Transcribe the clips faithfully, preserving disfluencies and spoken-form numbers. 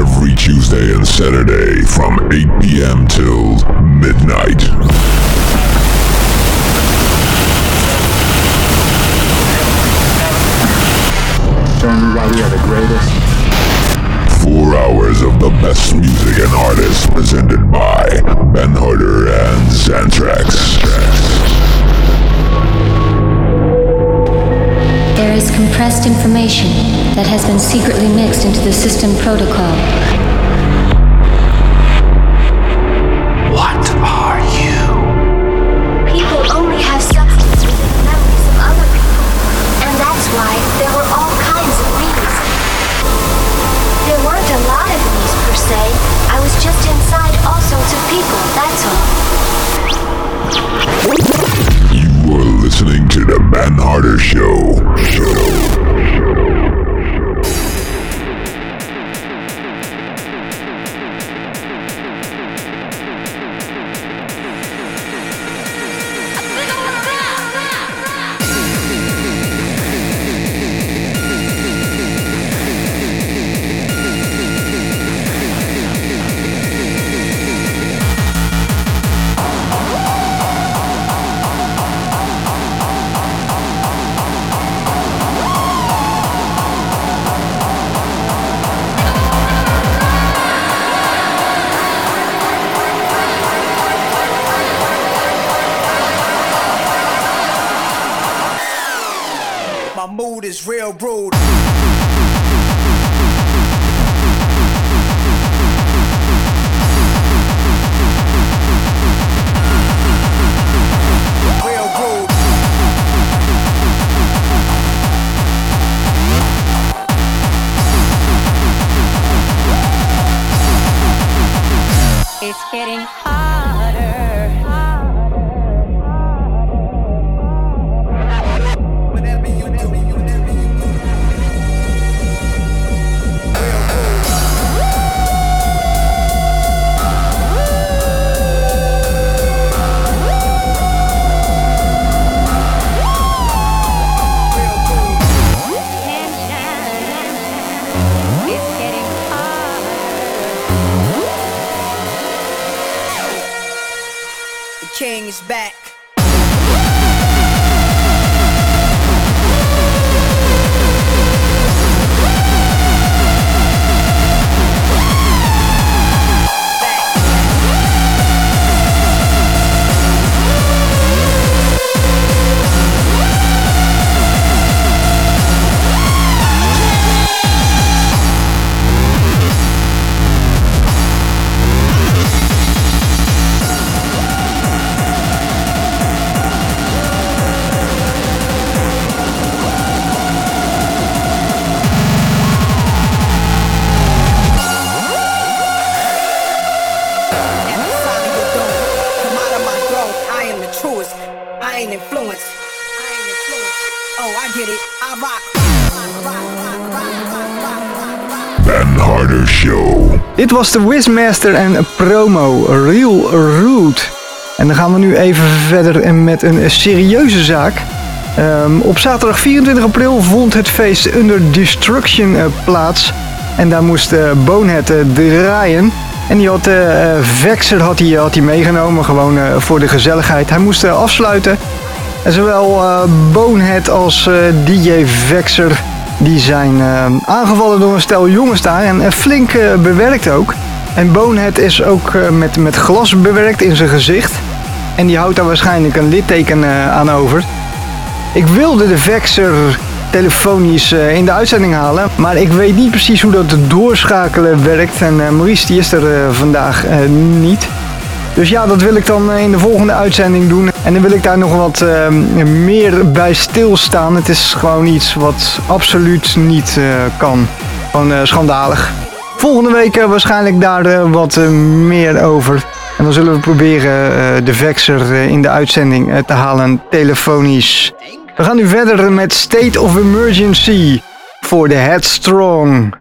every Tuesday and Saturday from eight p.m. till midnight. Show everybody you're the greatest. Four hours of the best music and artists presented by Ben Harder and Xantrax. There is compressed information that has been secretly mixed into the system protocol. What are you? People only have substances with memories of other people, and that's why there were all kinds of me's. There weren't a lot of me's per se. I was just inside all sorts of people, that's all. You are listening to the Ben Harder Show. Show. Is real rude. Real rude. It's getting harder. Whatever you do, whatever you do. It's getting harder. The king is back. I ain't influenced. I ain't influenced. Oh, I get it. I rock. Ben Harder Show. Dit was de Wizmaster en promo Real Rude. En dan gaan we nu even verder met een serieuze zaak. Um, op zaterdag vierentwintig april vond het feest Under Destruction uh, plaats. En daar moest uh, Bonehead uh, draaien. En die had uh, Vexer had hij, had hij meegenomen, gewoon uh, voor de gezelligheid. Hij moest uh, afsluiten. En zowel uh, Bonehead als uh, D J Vexer die zijn uh, aangevallen door een stel jongens daar. En uh, flink uh, bewerkt ook. En Bonehead is ook uh, met, met glas bewerkt in zijn gezicht. En die houdt daar waarschijnlijk een litteken uh, aan over. Ik wilde de Vexer telefonisch uh, in de uitzending halen, maar ik weet niet precies hoe dat doorschakelen werkt. En uh, Maurice die is er uh, vandaag uh, niet. Dus ja, dat wil ik dan uh, in de volgende uitzending doen. En dan wil ik daar nog wat uh, meer bij stilstaan. Het is gewoon iets wat absoluut niet uh, kan. Gewoon uh, schandalig. Volgende week uh, waarschijnlijk daar uh, wat uh, meer over. En dan zullen we proberen uh, de Vexer uh, in de uitzending uh, te halen telefonisch. We gaan nu verder met State of Emergency voor de Headstrong.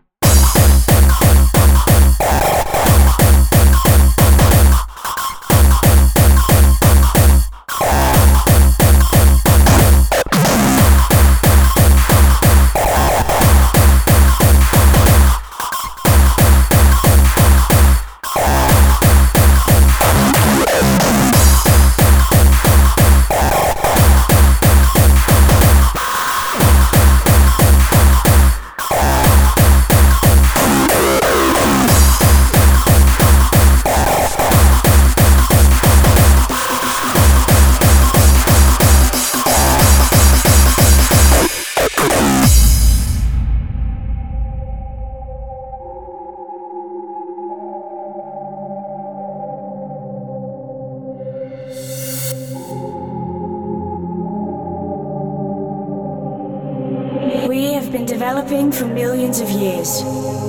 developing for millions of years,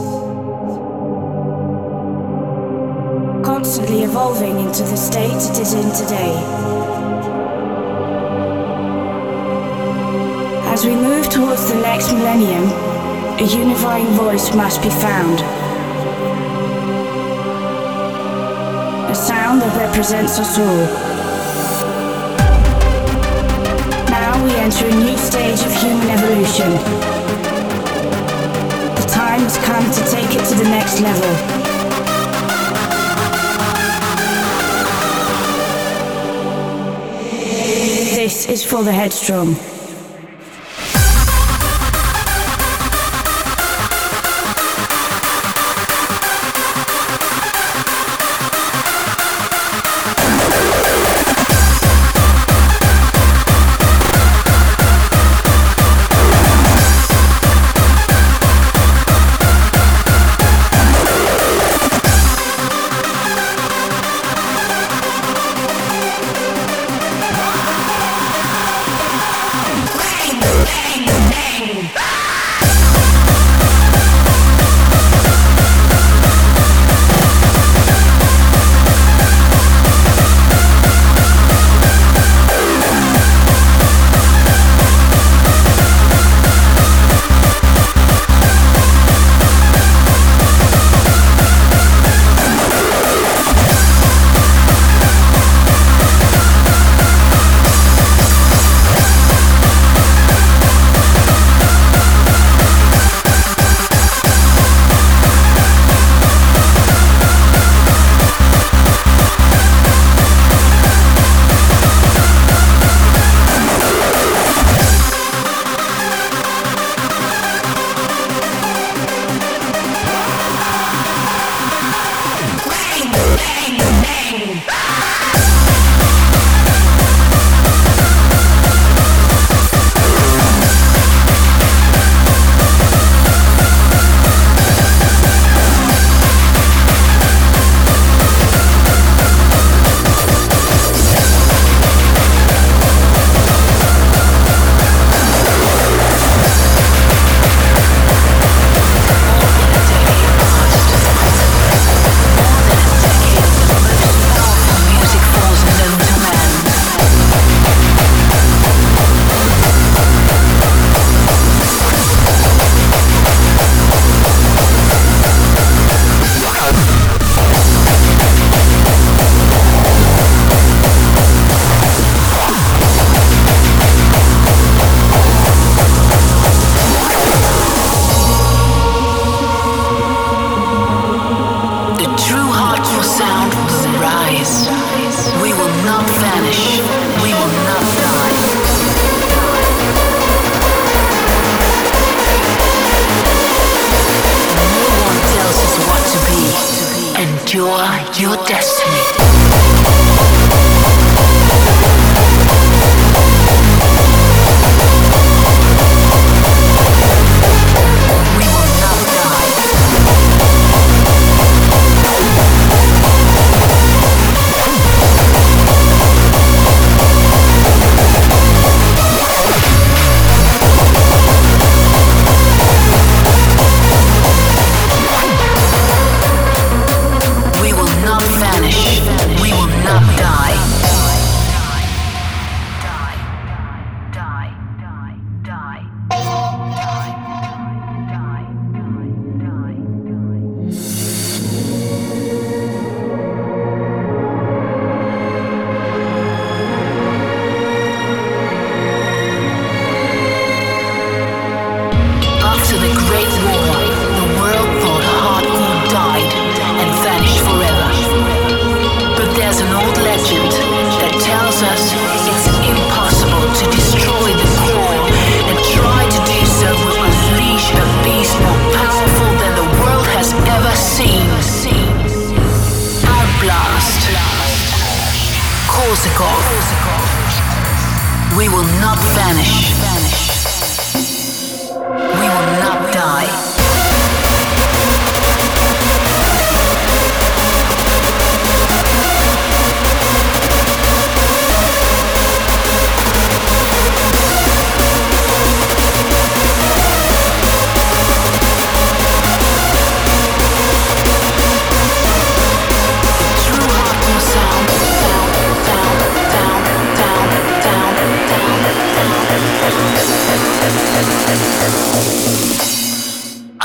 constantly evolving into the state it is in today. As we move towards the next millennium, a unifying voice must be found. A sound that represents us all. Now we enter a new stage of human evolution. The time has come to take it to the next level. This is for the headstrong. Your destiny. We will not vanish. We will not die.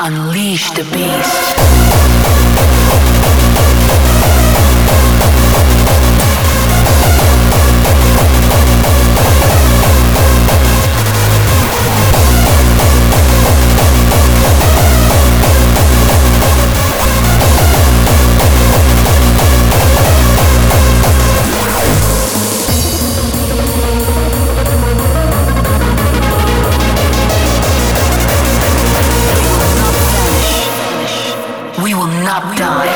Unleash the beast. We will not die.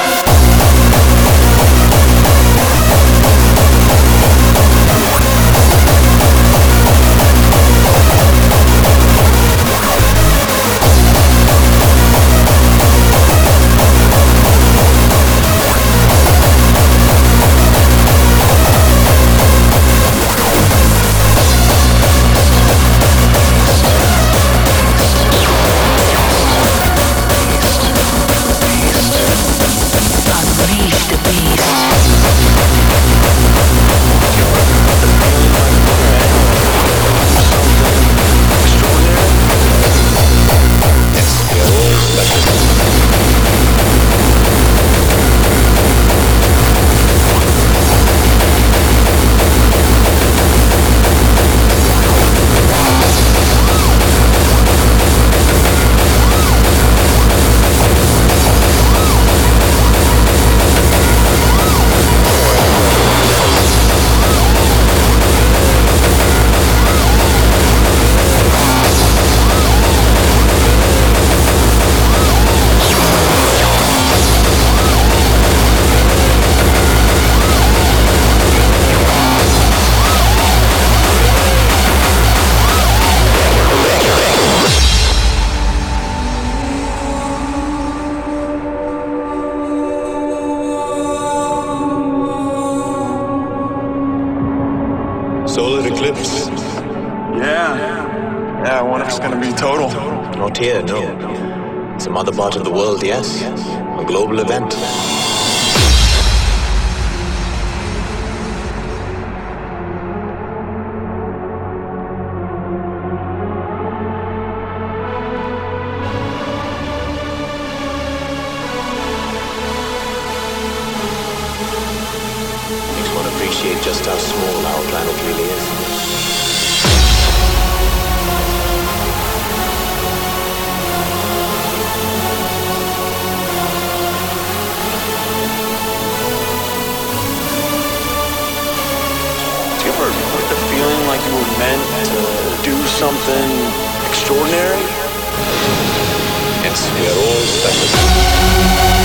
Solar eclipse? Yeah. Yeah, I wonder if it's gonna be total. Not here, no. Some other part of the world, yes. A global event. Makes one appreciate just how small our planet really is. With the feeling like you were meant to do something extraordinary? Yes, we are all special.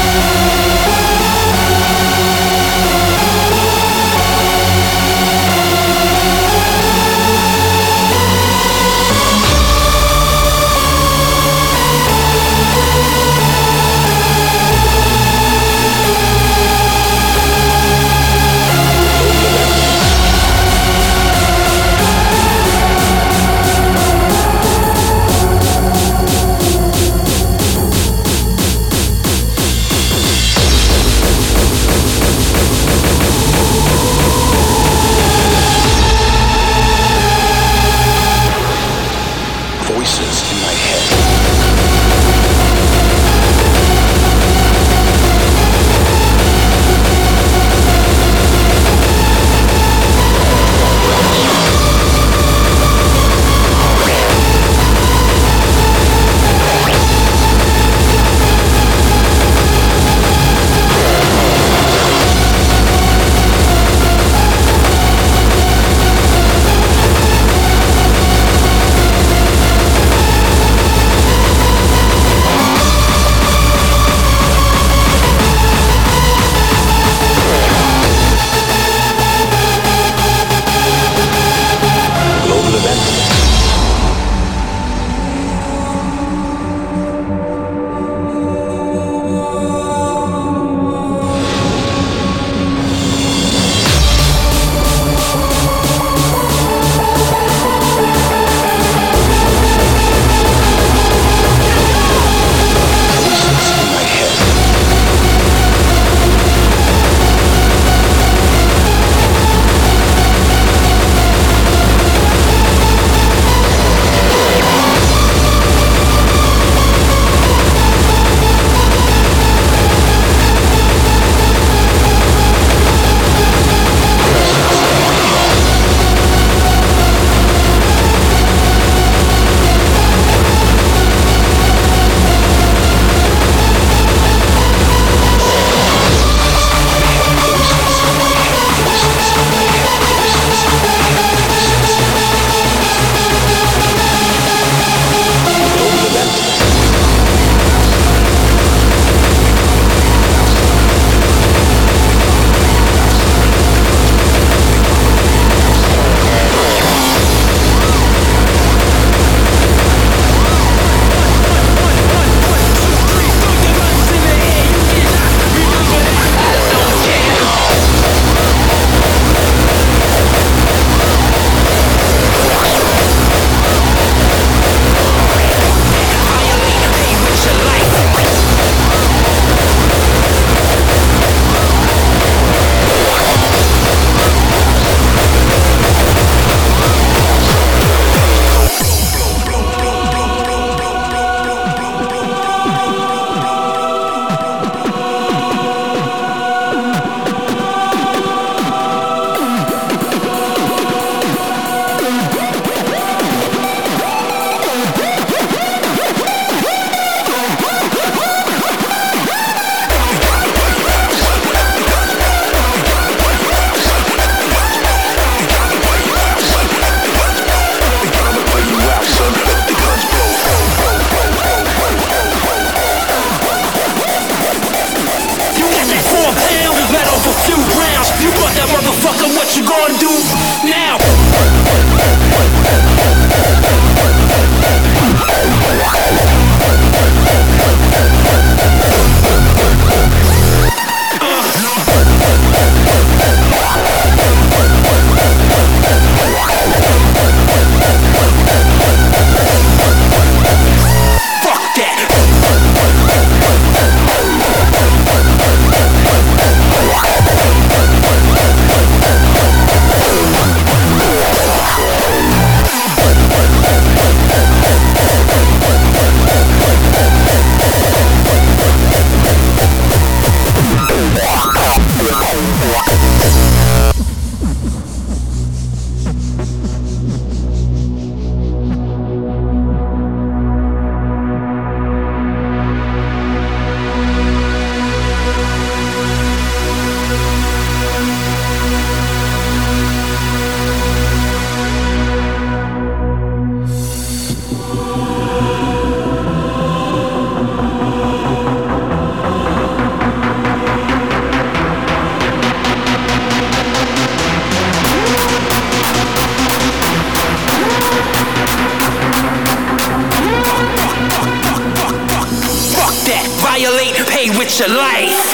violate, pay with your life.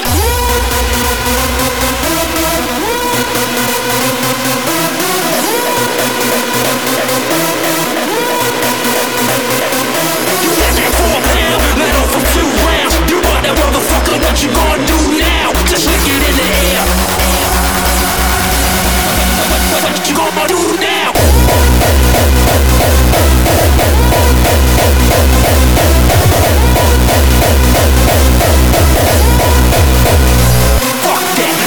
What you gonna do now? Just lick it in the air. What, what you gonna do now? Fuck that.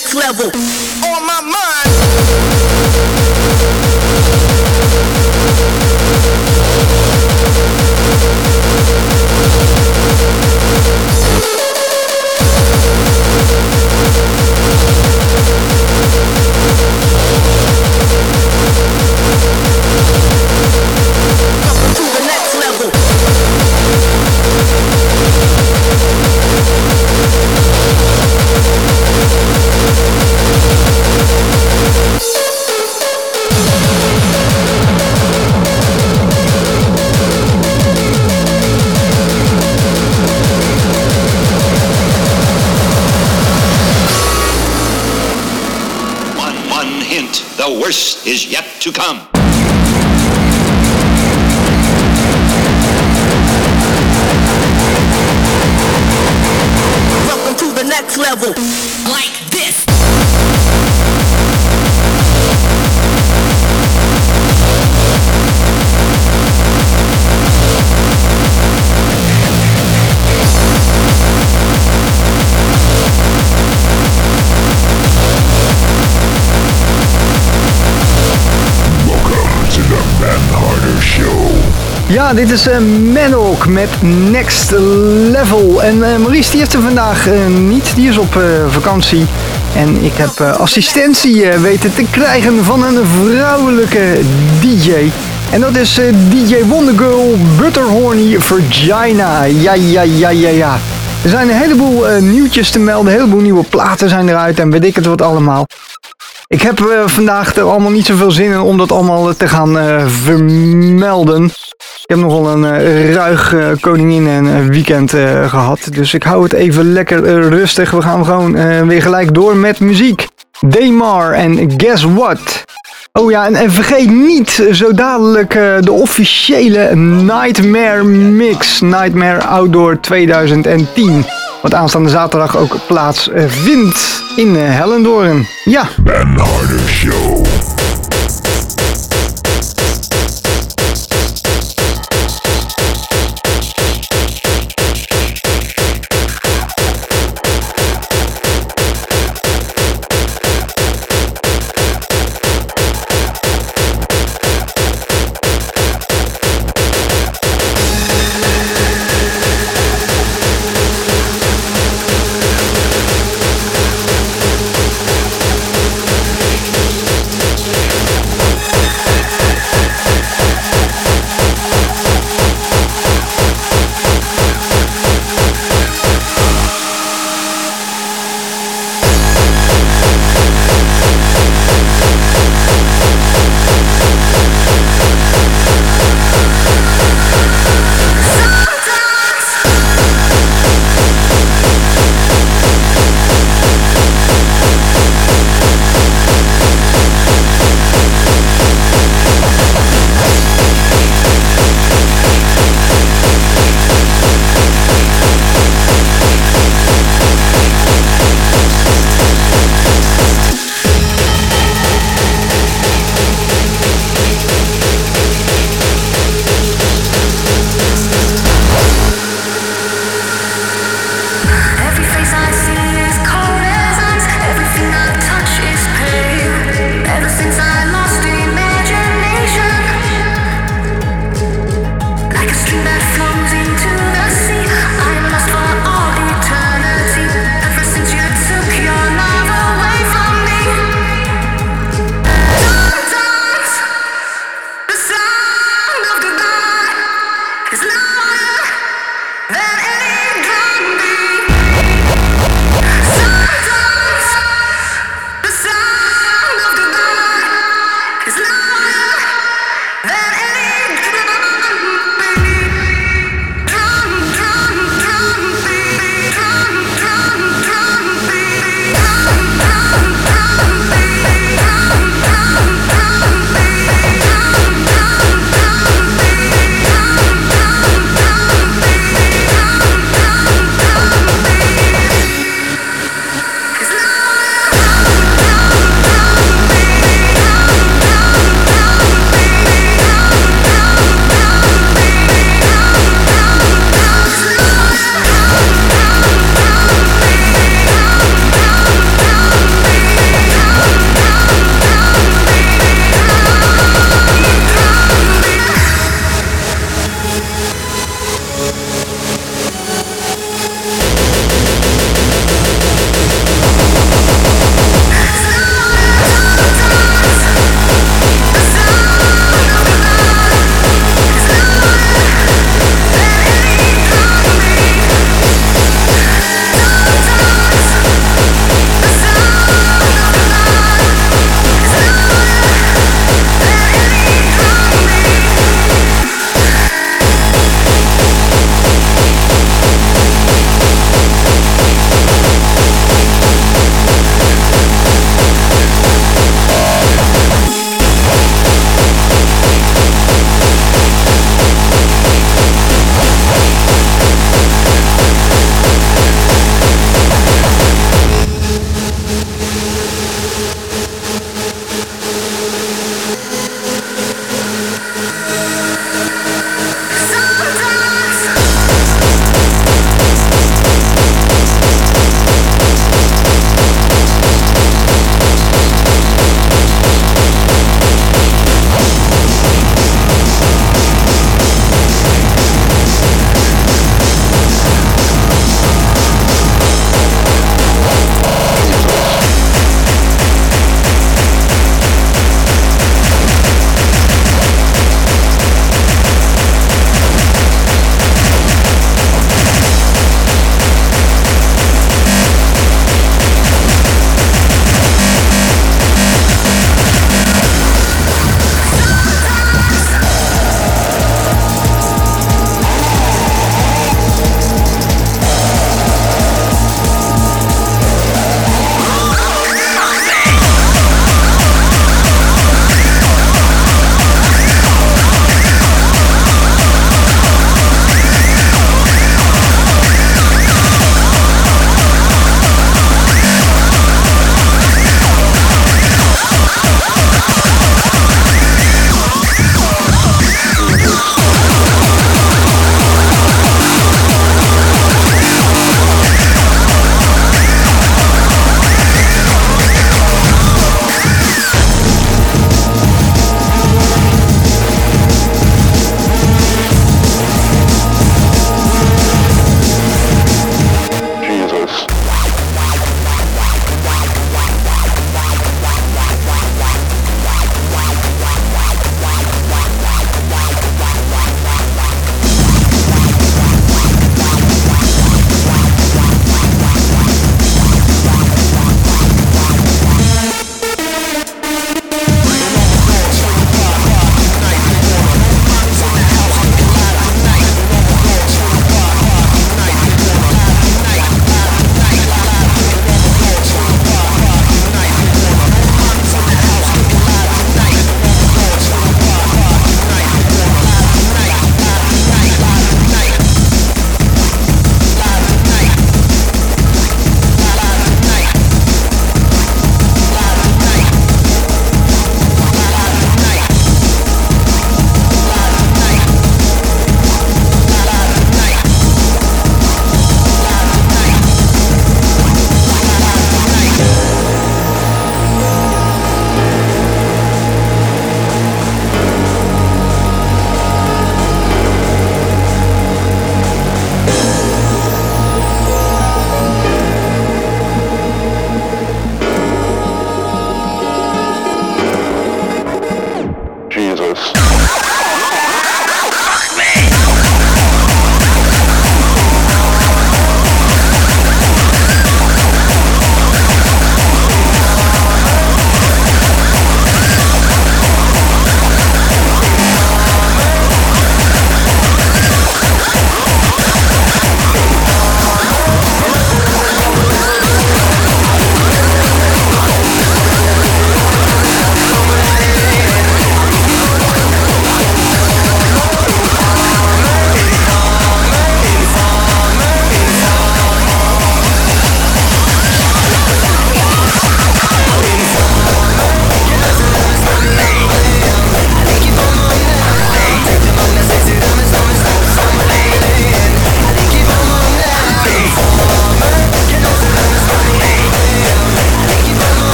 next level. On my mind. Welcome to the next level. The worst is yet to come. Welcome to the next level. Like this. Ja, dit is uh, Manhawk met Next Level. En uh, Maurice die heeft er vandaag uh, niet. Die is op uh, vakantie. En ik heb uh, assistentie uh, weten te krijgen van een vrouwelijke D J. En dat is uh, D J Wondergirl Butterhorny Virginia. Ja, ja, ja, ja, ja. Er zijn een heleboel uh, nieuwtjes te melden. Een heleboel nieuwe platen zijn eruit. En weet ik het wat allemaal. Ik heb uh, vandaag er allemaal niet zoveel zin in om dat allemaal te gaan uh, vermelden. Ik heb nogal een uh, ruig uh, koningin en uh, weekend uh, gehad. Dus ik hou het even lekker uh, rustig. We gaan gewoon uh, weer gelijk door met muziek. Daymar en Guess What? Oh ja, en, en vergeet niet zo dadelijk uh, de officiële Nightmare Mix. Nightmare Outdoor twintig tien. Wat aanstaande zaterdag ook plaats uh, vindt in uh, Hellendoorn. Ja. Ben Harder Show. We'll be right back.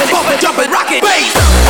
bumping, bumping, jumping, rocking, bass.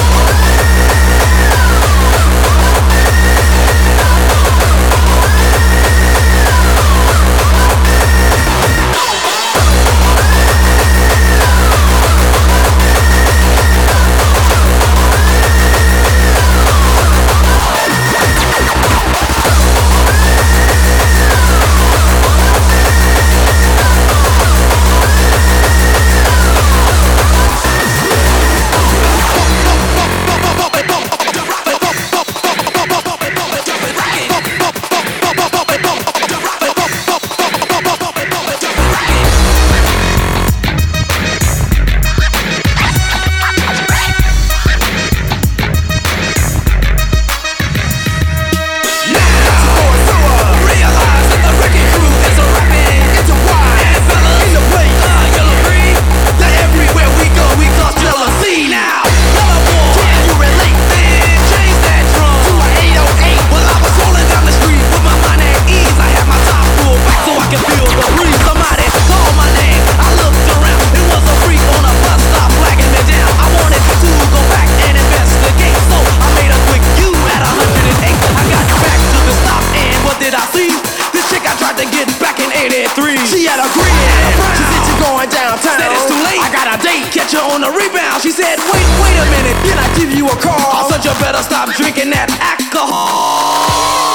She had a grin. She said she's going downtown. Said it's too late. I got a date. Catch her on the rebound. She said, wait, wait a minute. Can I give you a call? I said you better stop drinking that alcohol.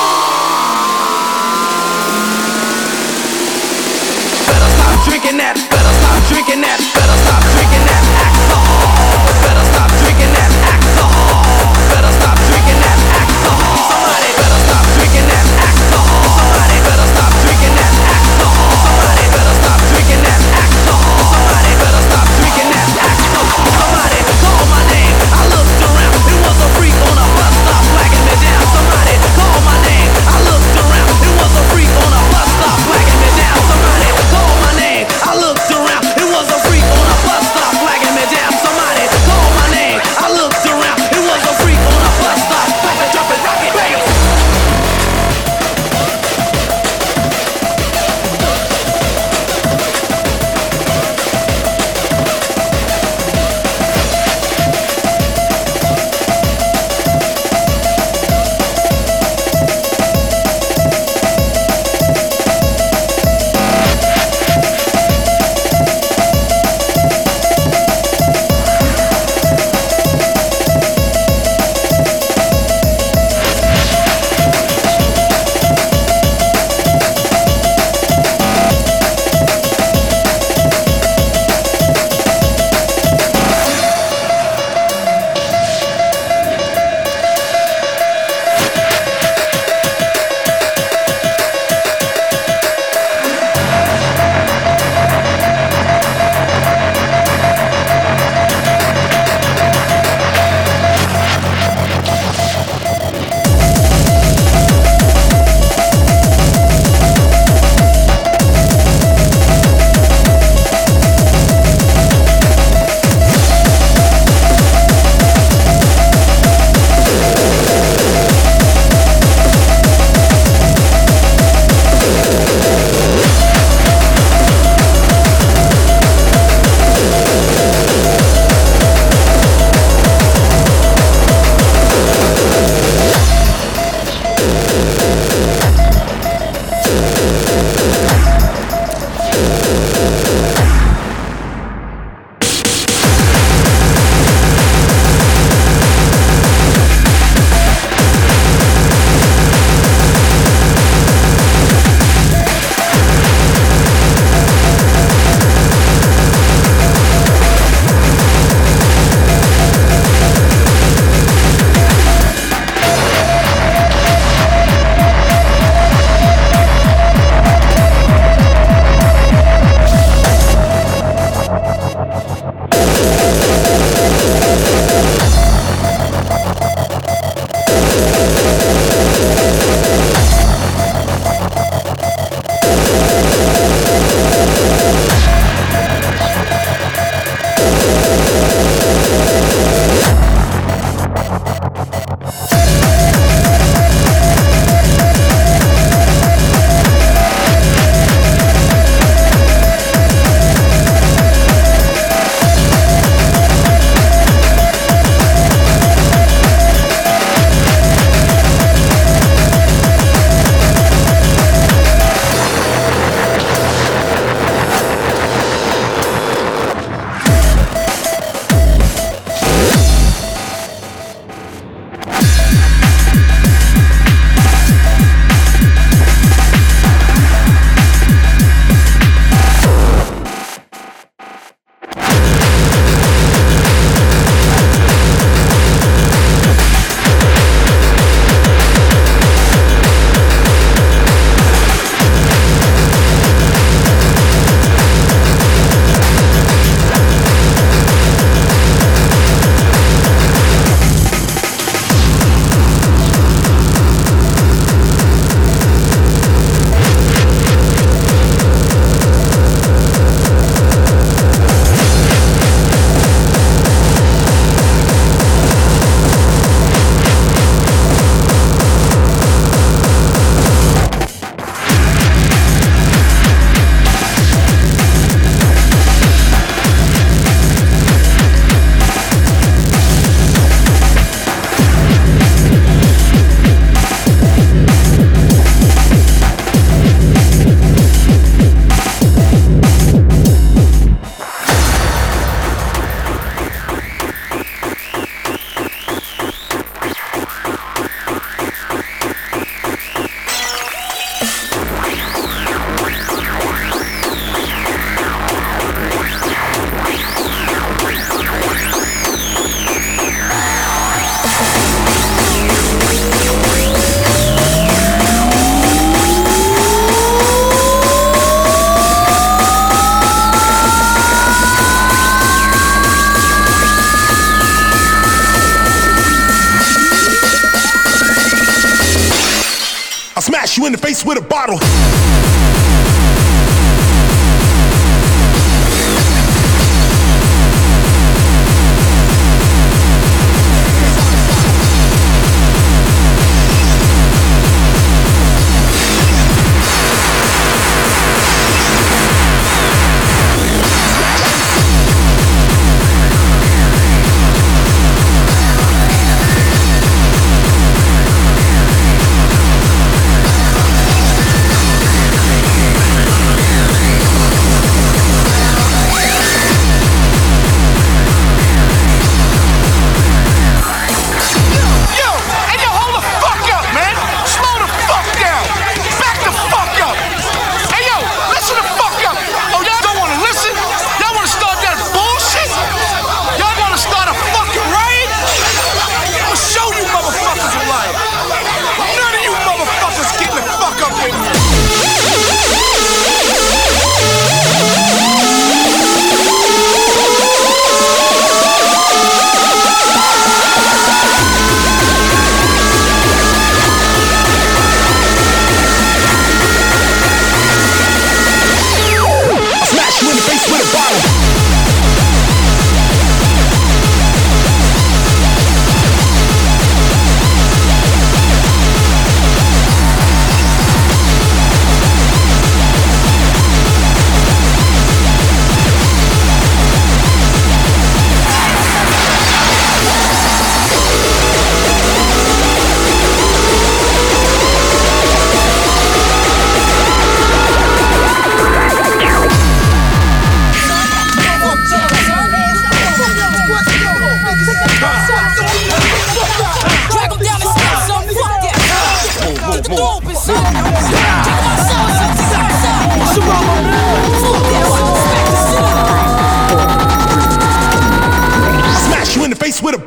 Better stop drinking that. Better stop drinking that. Better stop drinking that alcohol. Better stop drinking that alcohol. Better stop drinking that alcohol. Somebody better stop drinking that alcohol. Somebody better stop drinking that alcohol. Somebody better stop drinking that alcohol. Somebody better stop drinking that alcohol. Somebody call my name. I looked around. It was a freak on a bus stop flagging me down. Somebody call my name. I looked around. It was a freak on a bus stop flagging me down. Somebody call my name. I looked around. you in the face with a bottle. Smash you in the face with a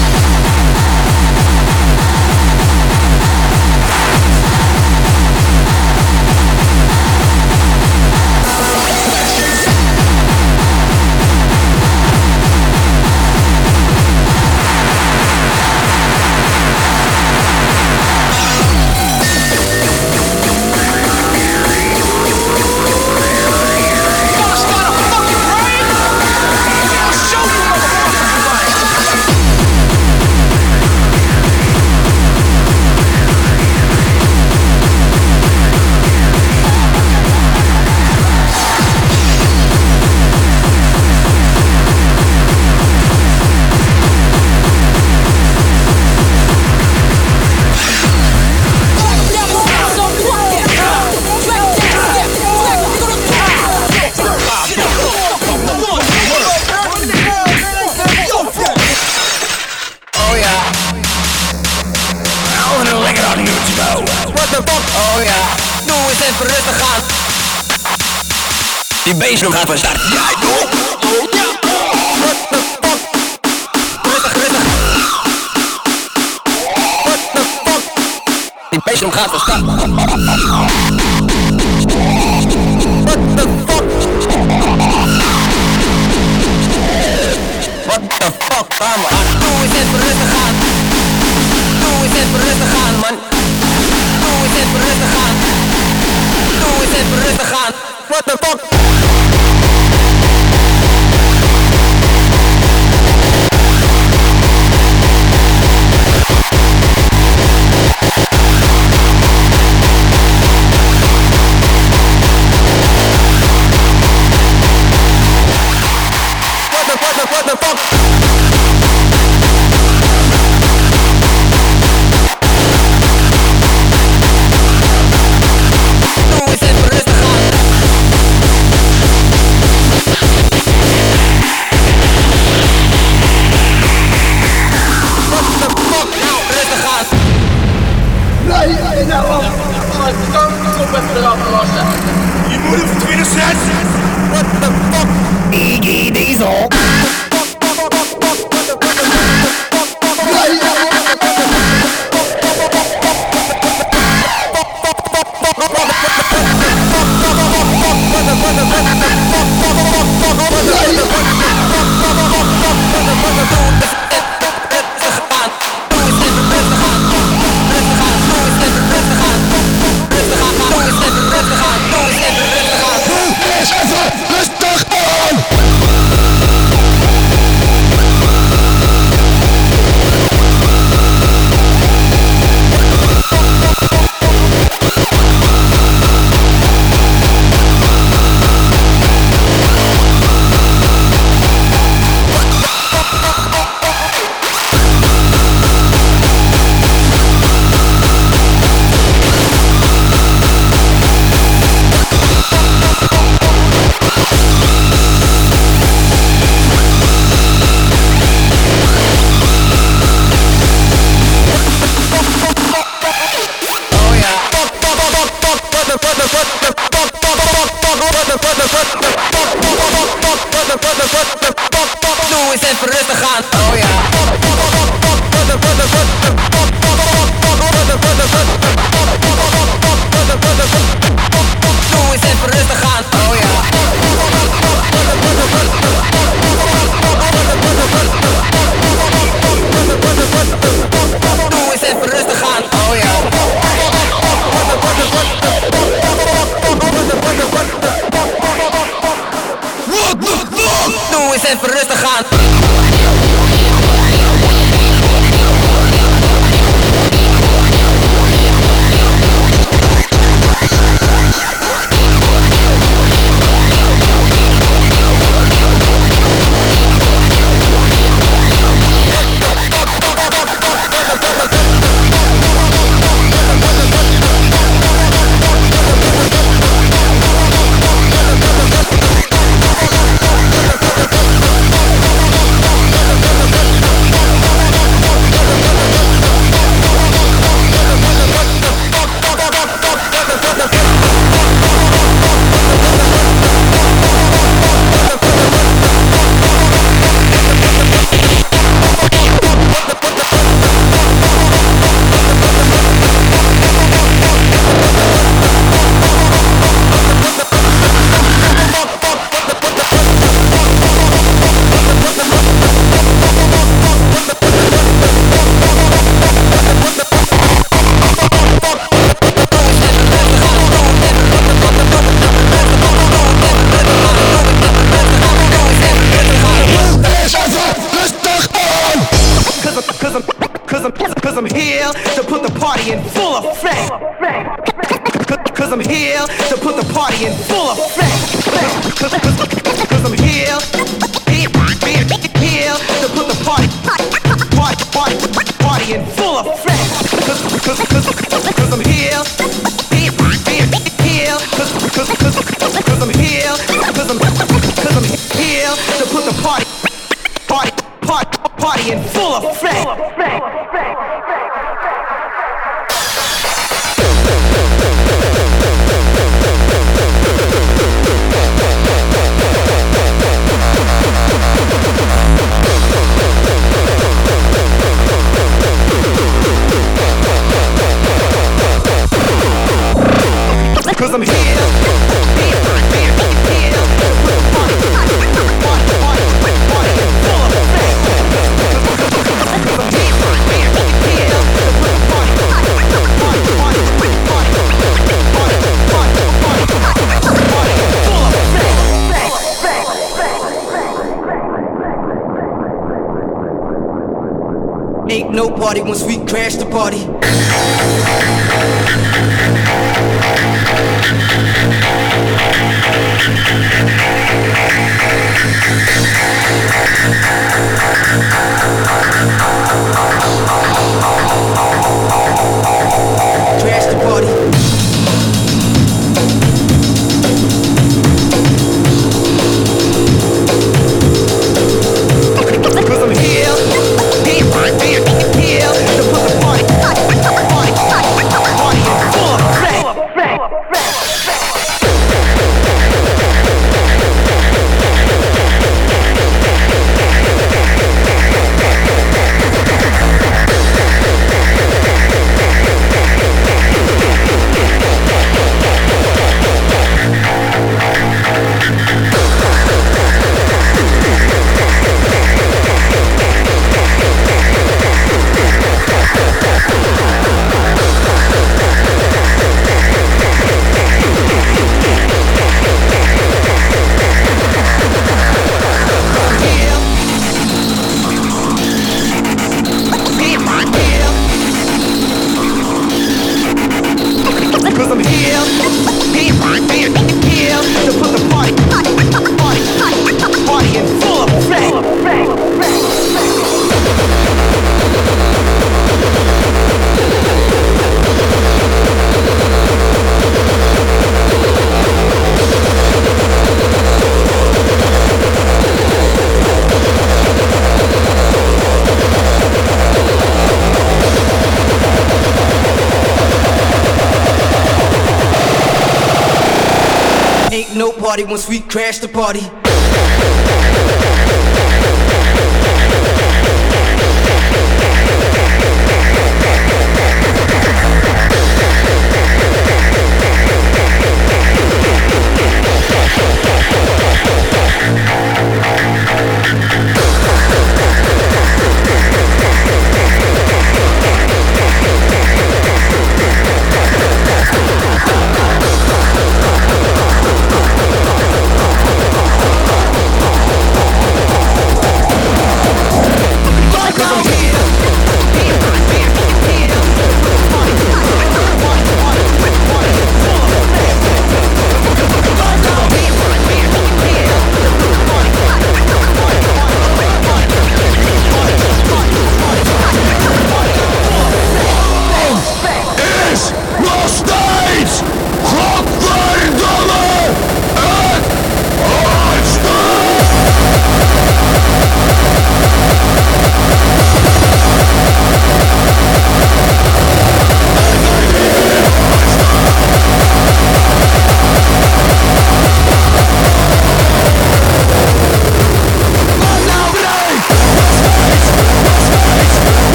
die bassdrum gaat van start. Ja, joh. What the fuck? Rustig, rustig. What the fuck? Die bassdrum gaat van start. What the fuck? What the fuck? Gaan we aan. Doe eens even rustig aan. Doe eens even rustig aan, man. Doe eens even rustig aan. Doe eens even rustig aan. What the fuck? What the fuck? What the fuck? Doe eens even rustig aan. What the fuck? Nou, rustig aan. Nee, nee, nou, oh, ik kan het niet op even eraf lossen. Je moet even tweede set. What the fuck? Iggy Diesel. Rustig aan, rustig aan, rustig aan, rustig aan, rustig aan, rustig aan. Doe eens even rustig aan. Oh ja. Doe eens even rustig aan. Oh ja. Doe eens even rustig aan. Oh ja. What the fuck? Doe eens even rustig aan. Cause I'm here to put the party in full effect. Cause I'm here to put the party in full effect. Cause I'm here, here, here, here to put the party, party, party, party in full effect. Cause, cause, cause, cause I'm here, here, here, here. Cause, cause, cause, cause I'm here, cause I'm, cause I'm here to put the party, party, party, party in full effect. Cause I'm here, here, here, here, here, party, party, party, party, party, full of effect. Cause I'm here, here, here, party, party, party, party, party, party, party, party, full of effect. Ain't no party once we crash the party. Crash the party. Cause I'm here, here, here, here to put the party, party, party, party in full effect. Cause I'm here, here, here, here to put the party, party, party, party in full effect. Ain't no party once we crash the party.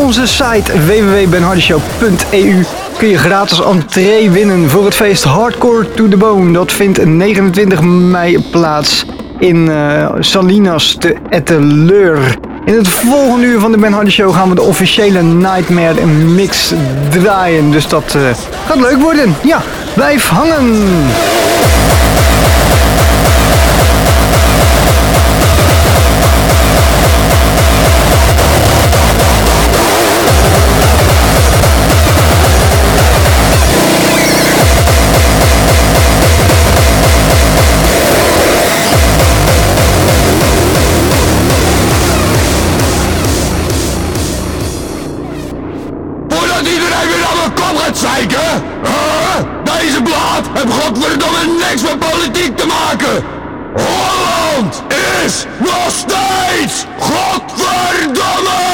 onze site w w w punt ben hardy show punt e u kun je gratis entree winnen voor het feest Hardcore to the Bone. Dat vindt negenentwintig mei plaats in uh, Salinas te Etteleur. In het volgende uur van de Ben Hardy Show gaan we de officiële Nightmare mix draaien. Dus dat uh, gaat leuk worden. Ja, blijf hangen! Zeiken? Huh? Deze blad heeft godverdomme niks met politiek te maken. Holland is nog steeds godverdomme